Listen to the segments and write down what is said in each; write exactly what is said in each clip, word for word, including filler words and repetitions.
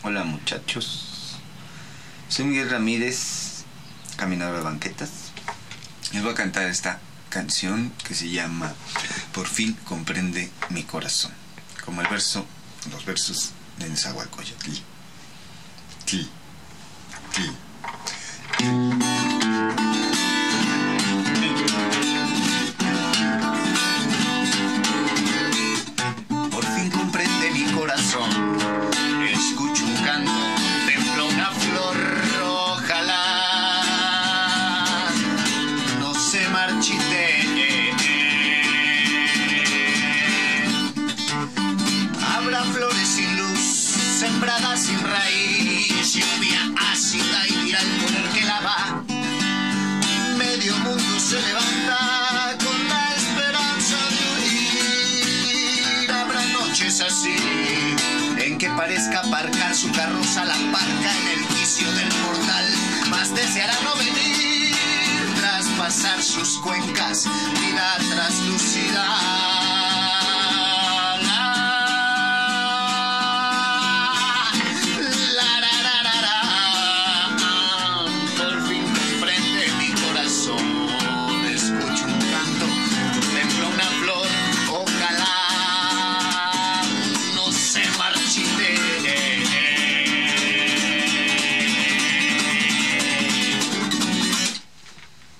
Hola muchachos, soy Miguel Ramírez, caminador de banquetas. Les voy a cantar esta canción que se llama Por fin comprende mi corazón, como el verso, los versos de Nezahualcóyotl. Tl, tl, tl. Por fin comprende mi corazón, escucho un canto, contemplo una flor, ojalá no se marchite. Habrá flores sin luz, sembradas sin raíz, lluvia ácida y viral con el que la va. Medio mundo se levanta con la esperanza de huir. Habrá noches así en que parezca aparcar su carroza la parca en el quicio del portal, mas deseará no venir, traspasar sus cuencas, vida traslúcida.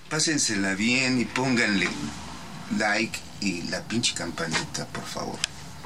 Pásensela bien y pónganle like y la pinche campanita, por favor.